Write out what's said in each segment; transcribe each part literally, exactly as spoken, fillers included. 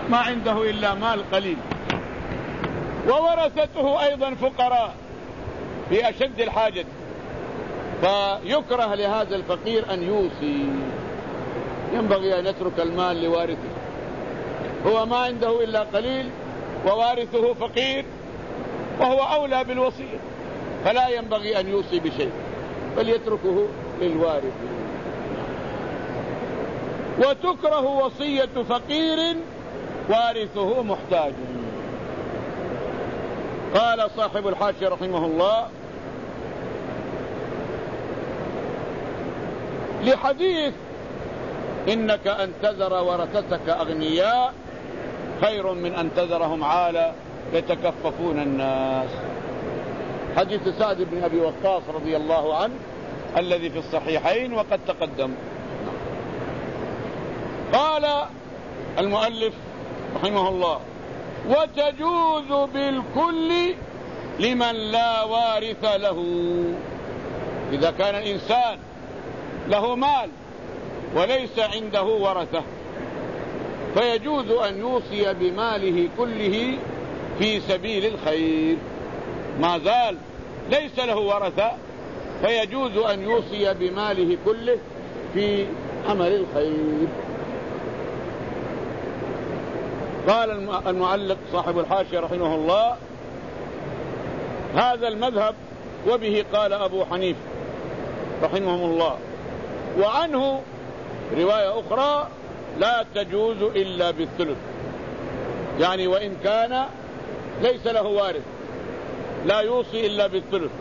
ما عنده إلا مال قليل، وورثته أيضا فقراء في أشد الحاجة، فيكره لهذا الفقير أن يوصي، ينبغي أن يترك المال لوارثه. هو ما عنده إلا قليل ووارثه فقير، وهو أولى بالوصية، فلا ينبغي أن يوصي بشيء بل يتركه للوارث. وتكره وصية فقير وارثه محتاج. قال صاحب الحاشية رحمه الله: لحديث إنك أن تذر ورثتك أغنياء خير من أن تذرهم عالة يتكففون الناس. حديث سعد بن أبي وقاص رضي الله عنه الذي في الصحيحين وقد تقدم. قال المؤلف رحمه الله: وتجوز بالكل لمن لا وارث له. إذا كان الإنسان له مال وليس عنده ورثة فيجوز أن يوصي بماله كله في سبيل الخير. ما زال ليس له ورثة فيجوز أن يوصي بماله كله في عمل الخير. قال المعلق صاحب الحاشية رحمه الله: هذا المذهب وبه قال أبو حنيفة رحمه الله. وعنه رواية أخرى: لا تجوز إلا بالثلث، يعني وإن كان ليس له وارث لا يوصي إلا بالثلث،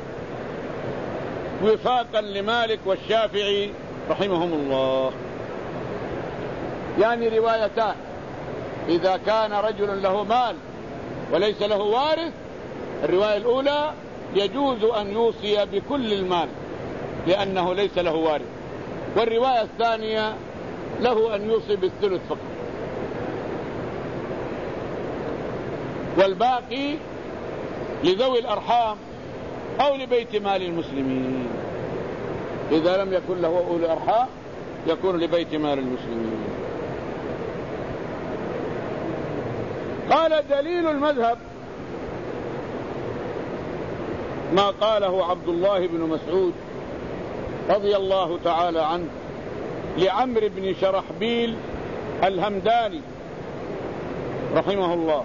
وفاقا لمالك والشافعي رحمهم الله. يعني روايتان: إذا كان رجل له مال وليس له وارث، الرواية الأولى يجوز أن يوصي بكل المال لأنه ليس له وارث، والرواية الثانية له أن يوصي بالثلث فقط، والباقي لذوي الأرحام أو لبيت مال المسلمين. إذا لم يكن له أولي أرحام يكون لبيت مال المسلمين. قال: دليل المذهب ما قاله عبد الله بن مسعود رضي الله تعالى عنه لعمرو بن شرحبيل الهمداني رحمه الله: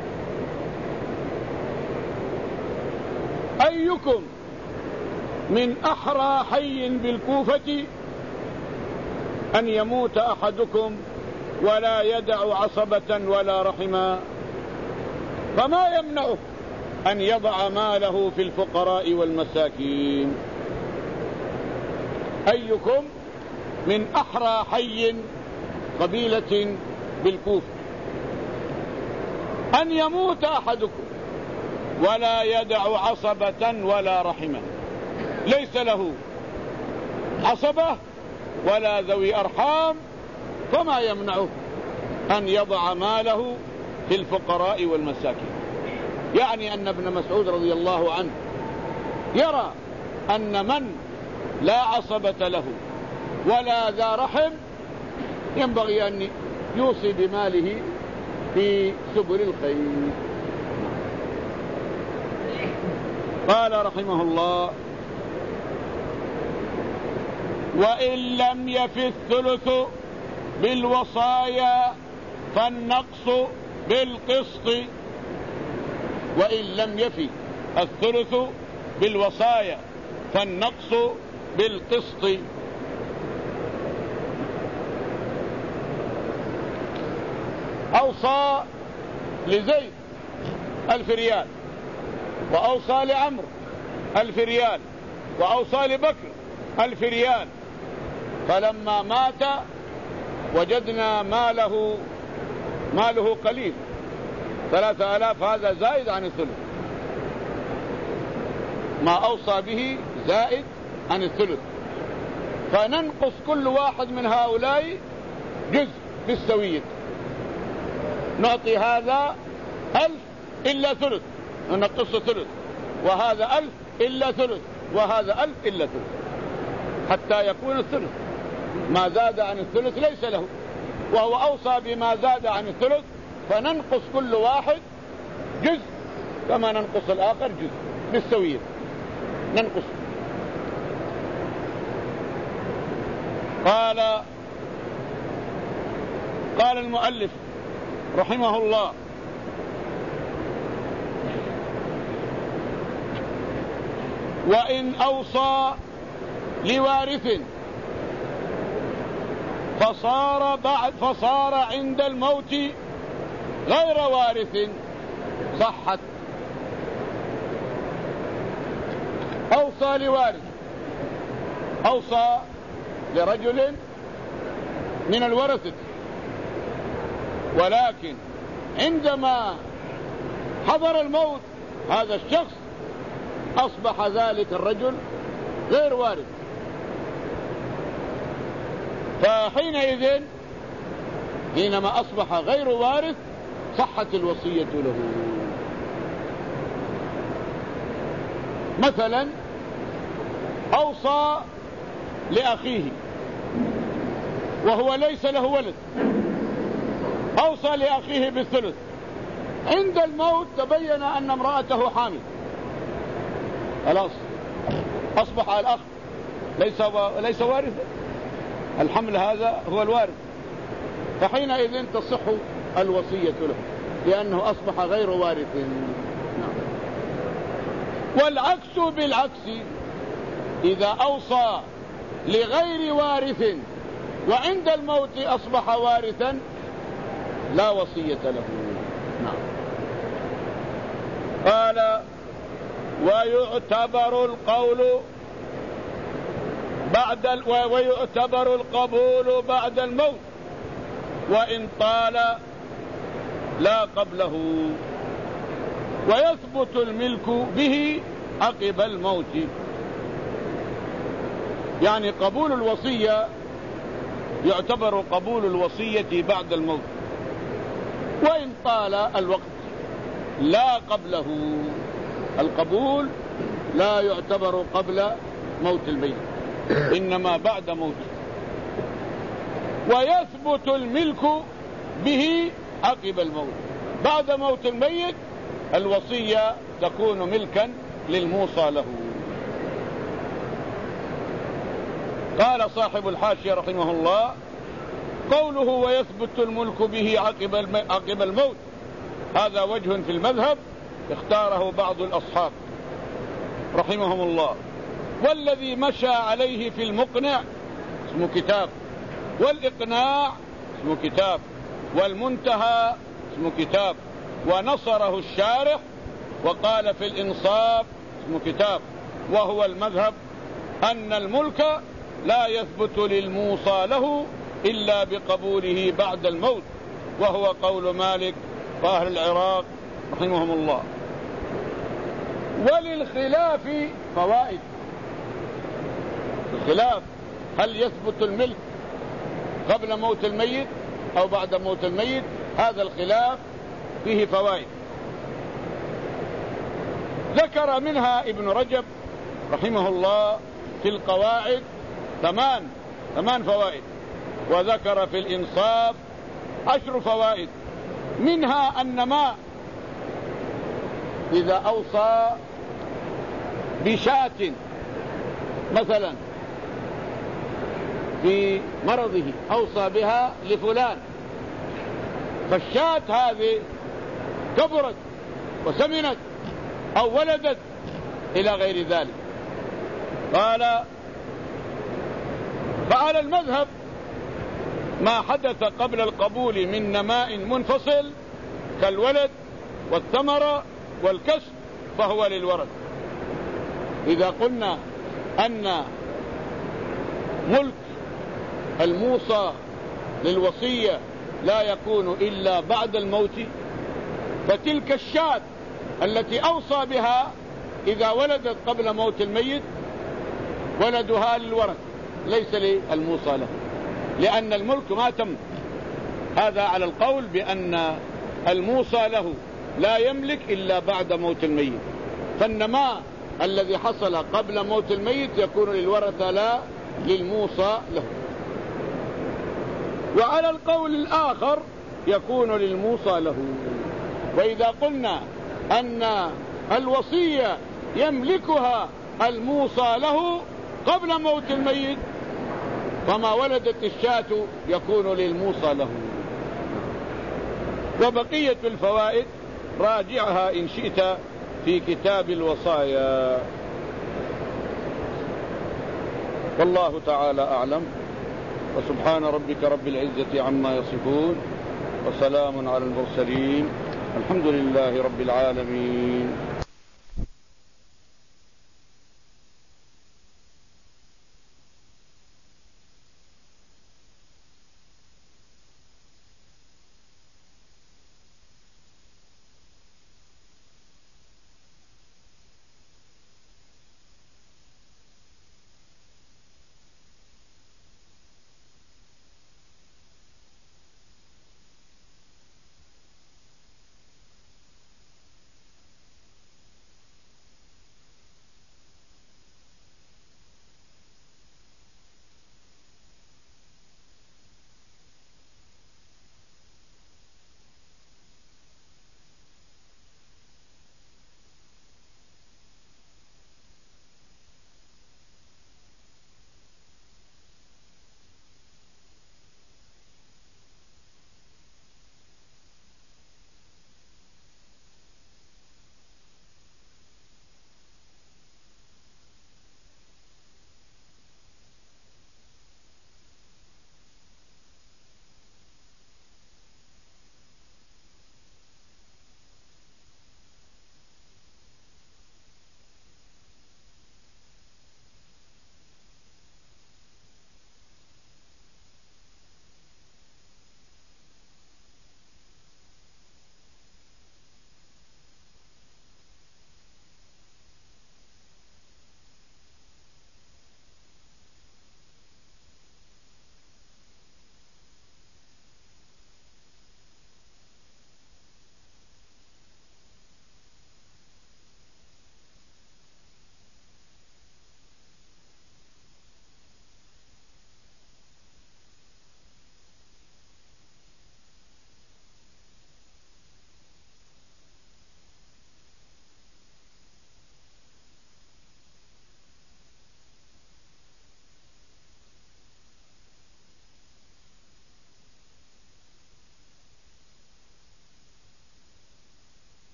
أيكم من أحرى حي بالكوفة أن يموت أحدكم ولا يدع عصبة ولا رحما، فما يمنعه أن يضع ماله في الفقراء والمساكين. أيكم من أحرى حي قبيلة بالكوفة أن يموت أحدكم ولا يدع عصبة ولا رحما، ليس له عصبة ولا ذوي أرحام، فما يمنعه أن يضع ماله في الفقراء والمساكين. يعني أن ابن مسعود رضي الله عنه يرى أن من لا عصبة له ولا ذا رحم ينبغي أن يوصي بماله في سبل الخير. قال رحمه الله: وإن لم يف الثلث بالوصايا فالنقص بالقسط. وإن لم يفي الثلث بالوصايا فالنقص بالقسط. أوصى لزيد ألف ريال، وأوصى لعمرو ألف ريال، وأوصى لبكر ألف ريال، فلما مات وجدنا ماله ماله قليل ثلاثة آلاف، هذا زائد عن الثلث، ما أوصى به زائد عن الثلث، فننقص كل واحد من هؤلاء جزء بالسوية. نعطي هذا ألف إلا ثلث ننقص ثلث، وهذا ألف إلا ثلث، وهذا ألف إلا ثلث، حتى يكون الثلث. ما زاد عن الثلث ليس له، وهو أوصى بما زاد عن الثلث فننقص كل واحد جزء كما ننقص الآخر جزء بالسوية، ننقص. قال قال المؤلف رحمه الله: وإن أوصى لوارث فصار بعد فصار عند الموت غير وارث صحت. أوصى لوارث، أوصى لرجل من الورثة، ولكن عندما حضر الموت هذا الشخص أصبح ذلك الرجل غير وارث، فحينئذ حينما أصبح غير وارث صحت الوصية له. مثلا أوصى لأخيه وهو ليس له ولد، أوصى لأخيه بالثلث، عند الموت تبين أن امرأته حامل، خلاص أصبح الأخ ليس ليس وارثا، الحمل هذا هو الوارث، فحينئذ تصح الوصية له لأنه أصبح غير وارث. والعكس بالعكس، إذا أوصى لغير وارث وعند الموت أصبح وارثا لا وصية له. نعم. قال: ويعتبر القول بعد ال... ويعتبر القبول بعد الموت وإن طال لا قبله، ويثبت الملك به عقب الموت. يعني قبول الوصية يعتبر قبول الوصية بعد الموت وإن طال الوقت لا قبله. القبول لا يعتبر قبل موت الميت إنما بعد موته. ويثبت الملك به عقب الموت، بعد موت الميت الوصية تكون ملكا للموصى له. قال صاحب الحاشية رحمه الله: قوله ويثبت الملك به عقب الموت هذا وجه في المذهب اختاره بعض الأصحاب رحمهم الله، والذي مشى عليه في المقنع اسمه كتاب، والإقناع اسمه كتاب، والمنتهى اسمه كتاب، ونصره الشارح وقال في الإنصاف اسمه كتاب. وهو المذهب أن الملك لا يثبت للموصى له إلا بقبوله بعد الموت، وهو قول مالك وأهل العراق رحمهم الله. وللخلاف فوائد. الخلاف هل يثبت الملك قبل موت الميت أو بعد موت الميت، هذا الخلاف فيه فوائد. ذكر منها ابن رجب رحمه الله في القواعد ثمان ثمان فوائد، وذكر في الإنصاف عشر فوائد. منها أن ما إذا أوصى بشاة مثلا في مرضه أوصى بها لفلان، فالشاة هذه كبرت وسمنت أو ولدت إلى غير ذلك، قال فعلى المذهب ما حدث قبل القبول من نماء منفصل كالولد والثمرة والكسب فهو للورث. إذا قلنا أن ملك الموصى للوصية لا يكون إلا بعد الموت، فتلك الشاة التي أوصى بها إذا ولدت قبل موت الميت ولدها للورث ليس للموصى له، لأن الملك ما تم. هذا على القول بأن الموصى له لا يملك إلا بعد موت الميت، فالنماء الذي حصل قبل موت الميت يكون للورثة لا للموصى له. وعلى القول الآخر يكون للموصى له. وإذا قلنا أن الوصية يملكها الموصى له قبل موت الميت، فما ولدت الشاة يكون للموصى له. وبقية الفوائد راجعها إن شئت في كتاب الوصايا. والله تعالى أعلم، وسبحان ربك رب العزة عما يصفون، وسلام على المرسلين، الحمد لله رب العالمين.